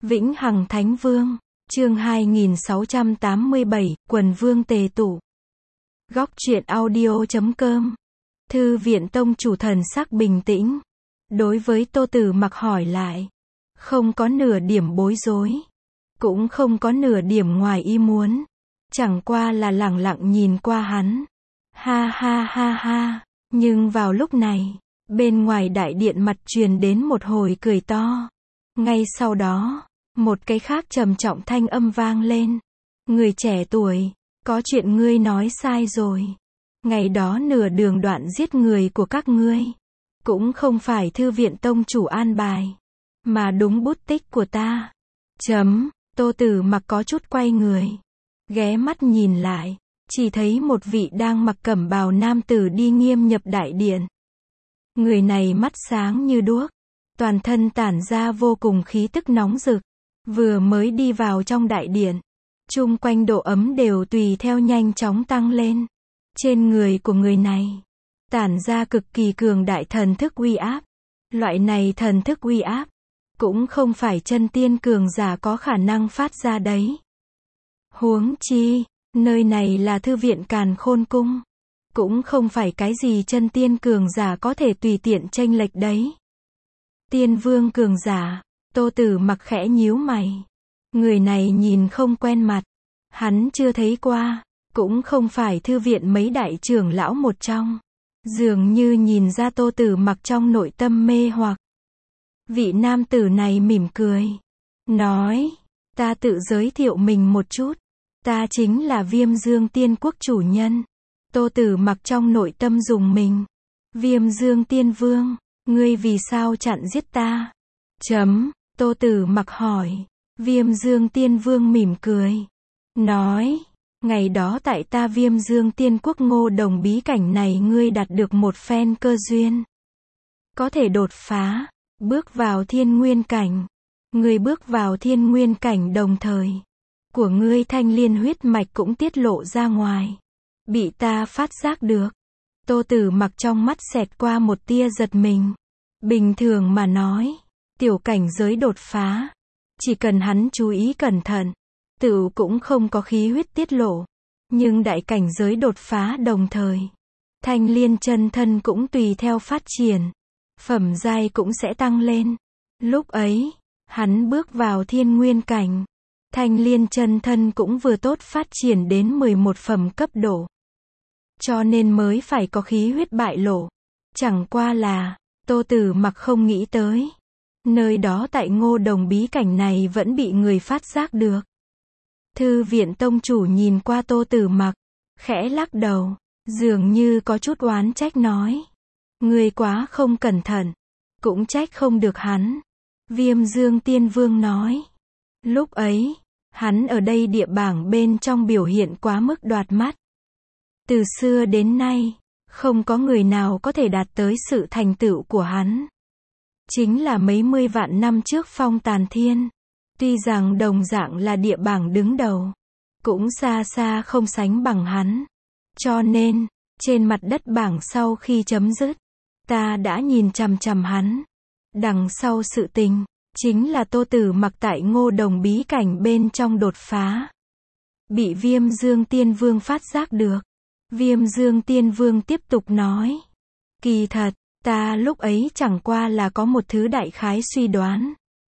Vĩnh Hằng Thánh Vương, chương 2687, Quần Vương Tề Tụ. Góc truyện audio.com. Thư viện tông chủ thần sắc bình tĩnh. Đối với Tô Tử Mặc hỏi lại. Không có nửa điểm bối rối. Cũng không có nửa điểm ngoài ý muốn. Chẳng qua là lẳng lặng nhìn qua hắn. Ha ha ha ha. Nhưng vào lúc này, bên ngoài đại điện mặt truyền đến một hồi cười to. Ngay sau đó, một cái khác trầm trọng thanh âm vang lên. Người trẻ tuổi, có chuyện ngươi nói sai rồi. Ngày đó nửa đường đoạn giết người của các ngươi, cũng không phải thư viện tông chủ an bài, mà đúng bút tích của ta. Tô Tử Mặc có chút quay người, ghé mắt nhìn lại, chỉ thấy một vị đang mặc cẩm bào nam tử đi nghiêm nhập đại điện. Người này mắt sáng như đuốc, toàn thân tản ra vô cùng khí tức nóng rực. Vừa mới đi vào trong đại điện, chung quanh độ ấm đều tùy theo nhanh chóng tăng lên. Trên người của người này, tản ra cực kỳ cường đại thần thức uy áp. Loại này thần thức uy áp, cũng không phải chân tiên cường giả có khả năng phát ra đấy. Huống chi, nơi này là thư viện Càn Khôn Cung. Cũng không phải cái gì chân tiên cường giả có thể tùy tiện chênh lệch đấy. Tiên vương cường giả, Tô Tử Mặc khẽ nhíu mày. Người này nhìn không quen mặt. Hắn chưa thấy qua, cũng không phải thư viện mấy đại trưởng lão một trong. Dường như nhìn ra Tô Tử Mặc trong nội tâm mê hoặc. Vị nam tử này mỉm cười, nói, ta tự giới thiệu mình một chút. Ta chính là Viêm Dương Tiên Quốc chủ nhân. Tô Tử Mặc trong nội tâm rùng mình. Viêm Dương Tiên Vương, ngươi vì sao chặn giết ta? Tô Tử Mặc hỏi. Viêm Dương Tiên Vương mỉm cười, nói, ngày đó tại ta Viêm Dương Tiên Quốc Ngô Đồng bí cảnh này ngươi đạt được một phen cơ duyên. Có thể đột phá, bước vào thiên nguyên cảnh. Ngươi bước vào thiên nguyên cảnh đồng thời, của ngươi thanh liên huyết mạch cũng tiết lộ ra ngoài. Bị ta phát giác được. Tô Tử Mặc trong mắt xẹt qua một tia giật mình. Bình thường mà nói, tiểu cảnh giới đột phá, chỉ cần hắn chú ý cẩn thận, tự cũng không có khí huyết tiết lộ. Nhưng đại cảnh giới đột phá đồng thời, thanh liên chân thân cũng tùy theo phát triển. Phẩm giai cũng sẽ tăng lên. Lúc ấy, hắn bước vào thiên nguyên cảnh. Thanh liên chân thân cũng vừa tốt phát triển đến 11 phẩm cấp độ. Cho nên mới phải có khí huyết bại lộ. Chẳng qua là, Tô Tử Mặc không nghĩ tới. Nơi đó tại Ngô Đồng bí cảnh này vẫn bị người phát giác được. Thư viện tông chủ nhìn qua Tô Tử Mặc, khẽ lắc đầu, dường như có chút oán trách nói. Ngươi quá không cẩn thận, cũng trách không được hắn. Viêm Dương Tiên Vương nói. Lúc ấy, hắn ở đây địa bảng bên trong biểu hiện quá mức đoạt mắt. Từ xưa đến nay, không có người nào có thể đạt tới sự thành tựu của hắn. Chính là mấy mươi vạn năm trước Phong Tàn Thiên. Tuy rằng đồng dạng là địa bảng đứng đầu, cũng xa xa không sánh bằng hắn. Cho nên, trên mặt đất bảng sau khi chấm dứt, ta đã nhìn chằm chằm hắn. Đằng sau sự tình, chính là Tô Tử Mặc tại Ngô Đồng bí cảnh bên trong đột phá. Bị Viêm Dương Tiên Vương phát giác được. Viêm Dương Tiên Vương tiếp tục nói. Kỳ thật, ta lúc ấy chẳng qua là có một thứ đại khái suy đoán.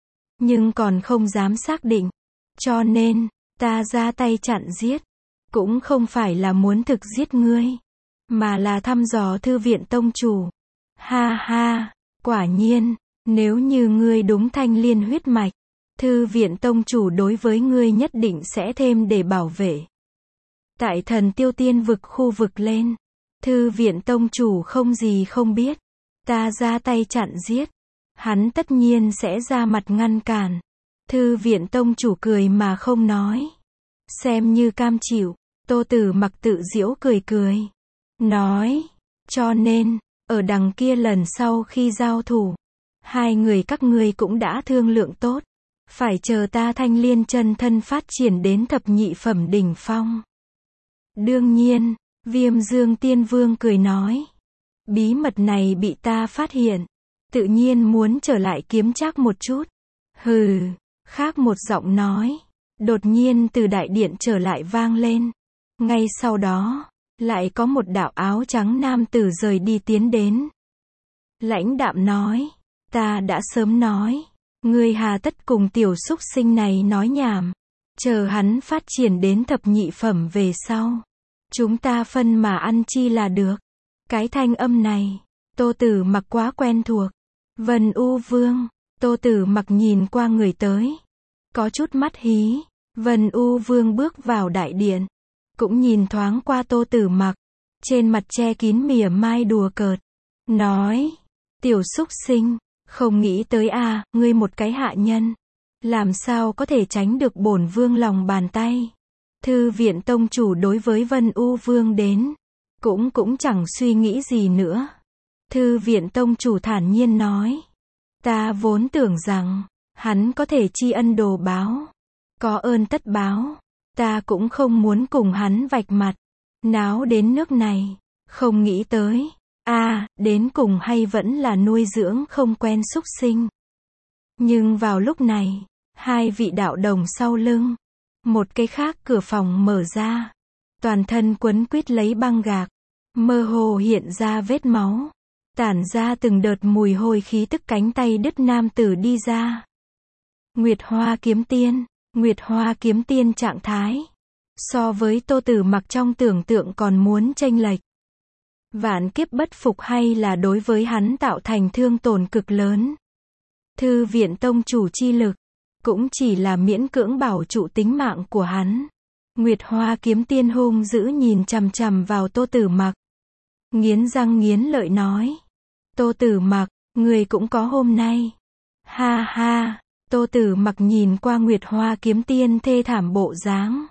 Nhưng còn không dám xác định. Cho nên, ta ra tay chặn giết. Cũng không phải là muốn thực giết ngươi, mà là thăm dò thư viện tông chủ. Ha ha, quả nhiên, nếu như ngươi đúng thanh liên huyết mạch, thư viện tông chủ đối với ngươi nhất định sẽ thêm để bảo vệ. Tại Thần Tiêu Tiên vực khu vực lên, thư viện tông chủ không gì không biết. Ta ra tay chặn giết, hắn tất nhiên sẽ ra mặt ngăn cản. Thư viện tông chủ cười mà không nói. Xem như cam chịu. Tô Tử Mặc tự giễu cười cười, nói, cho nên, ở đằng kia lần sau khi giao thủ, hai người các ngươi cũng đã thương lượng tốt. Phải chờ ta thanh liên chân thân phát triển đến thập nhị phẩm đỉnh phong. Đương nhiên, Viêm Dương Tiên Vương cười nói. Bí mật này bị ta phát hiện, tự nhiên muốn trở lại kiếm trác một chút. Hừ, Khác một giọng nói, đột nhiên từ đại điện trở lại vang lên. Ngay sau đó, lại có một đạo áo trắng nam tử rời đi tiến đến. Lãnh đạm nói, ta đã sớm nói, ngươi hà tất cùng tiểu súc sinh này nói nhảm, chờ hắn phát triển đến thập nhị phẩm về sau, chúng ta phân mà ăn chi là được. Cái thanh âm này, Tô Tử Mặc quá quen thuộc. Vân U Vương, Tô Tử Mặc nhìn qua người tới, có chút mắt hí. Vân U Vương bước vào đại điện, cũng nhìn thoáng qua Tô Tử Mặc, trên mặt che kín mỉa mai đùa cợt, nói, tiểu súc sinh, không nghĩ tới a, ngươi một cái hạ nhân, làm sao có thể tránh được bổn vương lòng bàn tay. Thư viện tông chủ đối với Vân U Vương đến, cũng chẳng suy nghĩ gì nữa. Thư viện tông chủ thản nhiên nói, ta vốn tưởng rằng, hắn có thể tri ân đồ báo, có ơn tất báo, ta cũng không muốn cùng hắn vạch mặt, náo đến nước này, không nghĩ tới, đến cùng hay vẫn là nuôi dưỡng không quen súc sinh. Nhưng vào lúc này, hai vị đạo đồng sau lưng, một cái khác cửa phòng mở ra, toàn thân quấn quýt lấy băng gạc, mơ hồ hiện ra vết máu, tản ra từng đợt mùi hôi khí tức cánh tay đứt nam tử đi ra. Nguyệt Hoa Kiếm Tiên, Nguyệt Hoa Kiếm Tiên trạng thái, so với Tô Tử Mặc trong tưởng tượng còn muốn chênh lệch. Vạn kiếp bất phục hay là đối với hắn tạo thành thương tổn cực lớn. Thư viện tông chủ chi lực, cũng chỉ là miễn cưỡng bảo trụ tính mạng của hắn. Nguyệt Hoa Kiếm Tiên hung dữ nhìn chằm chằm vào Tô Tử Mặc, nghiến răng nghiến lợi nói, Tô Tử Mặc, người cũng có hôm nay. Ha ha, Tô Tử Mặc nhìn qua Nguyệt Hoa Kiếm Tiên thê thảm bộ dáng,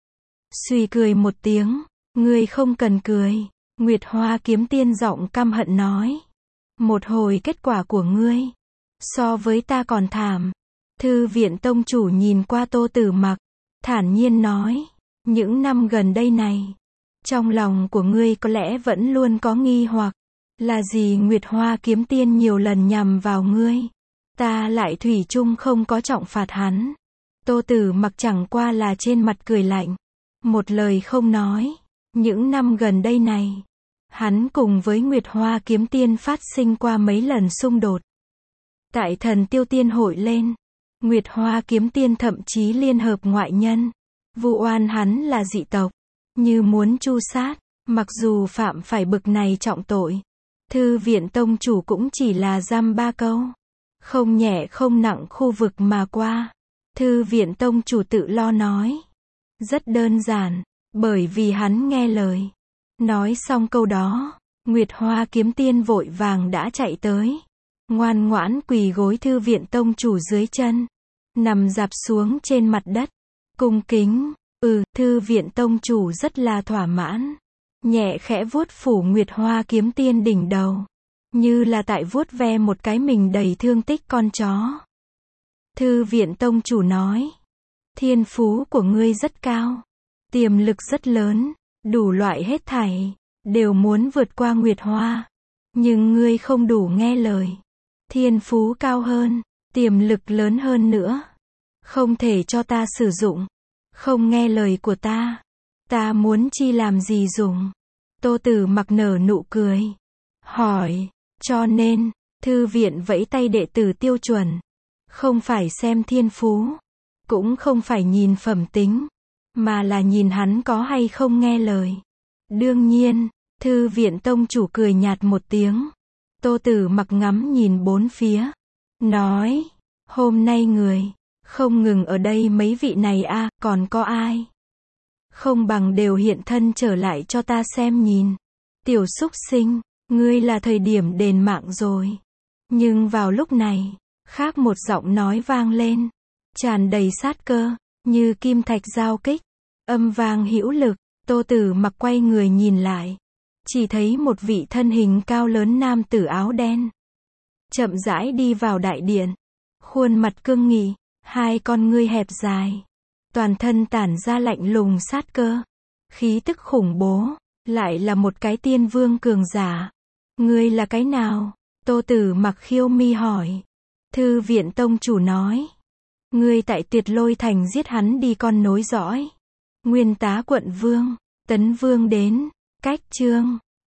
suy cười một tiếng, ngươi không cần cười. Nguyệt Hoa Kiếm Tiên giọng căm hận nói, một hồi kết quả của ngươi, so với ta còn thảm. Thư viện tông chủ nhìn qua Tô Tử Mặc, thản nhiên nói, những năm gần đây này, trong lòng của ngươi có lẽ vẫn luôn có nghi hoặc, là gì Nguyệt Hoa Kiếm Tiên nhiều lần nhằm vào ngươi, ta lại thủy chung không có trọng phạt hắn. Tô Tử Mặc chẳng qua là trên mặt cười lạnh, một lời không nói. Những năm gần đây này, hắn cùng với Nguyệt Hoa Kiếm Tiên phát sinh qua mấy lần xung đột. Tại Thần Tiêu Tiên hội lên, Nguyệt Hoa Kiếm Tiên thậm chí liên hợp ngoại nhân, vu oan hắn là dị tộc, như muốn tru sát. Mặc dù phạm phải bực này trọng tội, Thư viện tông chủ cũng chỉ là dăm ba câu, không nhẹ không nặng khu vực mà qua. Thư viện tông chủ tự lo nói, rất đơn giản, bởi vì hắn nghe lời. Nói xong câu đó, Nguyệt Hoa Kiếm Tiên vội vàng đã chạy tới, ngoan ngoãn quỳ gối thư viện tông chủ dưới chân, nằm dạp xuống trên mặt đất, cung kính. Thư viện tông chủ rất là thỏa mãn, nhẹ khẽ vuốt phủ Nguyệt Hoa Kiếm Tiên đỉnh đầu, như là tại vuốt ve một cái mình đầy thương tích con chó. Thư viện tông chủ nói, thiên phú của ngươi rất cao, tiềm lực rất lớn, đủ loại hết thảy, đều muốn vượt qua Nguyệt Hoa. Nhưng ngươi không đủ nghe lời. Thiên phú cao hơn, tiềm lực lớn hơn nữa, không thể cho ta sử dụng. Không nghe lời của ta muốn chi làm gì dùng. Tô Tử Mặc nở nụ cười, hỏi, cho nên, thư viện vẫy tay đệ tử tiêu chuẩn, không phải xem thiên phú, cũng không phải nhìn phẩm tính, mà là nhìn hắn có hay không nghe lời. Đương nhiên, thư viện tông chủ cười nhạt một tiếng. Tô Tử Mặc ngắm nhìn bốn phía, nói, hôm nay người, không ngừng ở đây mấy vị này còn có ai? Không bằng đều hiện thân trở lại cho ta xem nhìn. Tiểu súc sinh, ngươi là thời điểm đền mạng rồi. Nhưng vào lúc này, khác một giọng nói vang lên, tràn đầy sát cơ, như kim thạch giao kích, âm vang hữu lực. Tô Tử Mặc quay người nhìn lại, chỉ thấy một vị thân hình cao lớn nam tử áo đen, chậm rãi đi vào đại điện, khuôn mặt cương nghị, hai con ngươi hẹp dài, toàn thân tản ra lạnh lùng sát cơ, khí tức khủng bố, lại là một cái tiên vương cường giả. Ngươi là cái nào? Tô Tử Mặc khiêu mi hỏi. Thư viện tông chủ nói, Ngươi tại Tuyệt Lôi Thành giết hắn đi con nối dõi. Nguyên tá quận vương. Tấn vương đến. Cách chương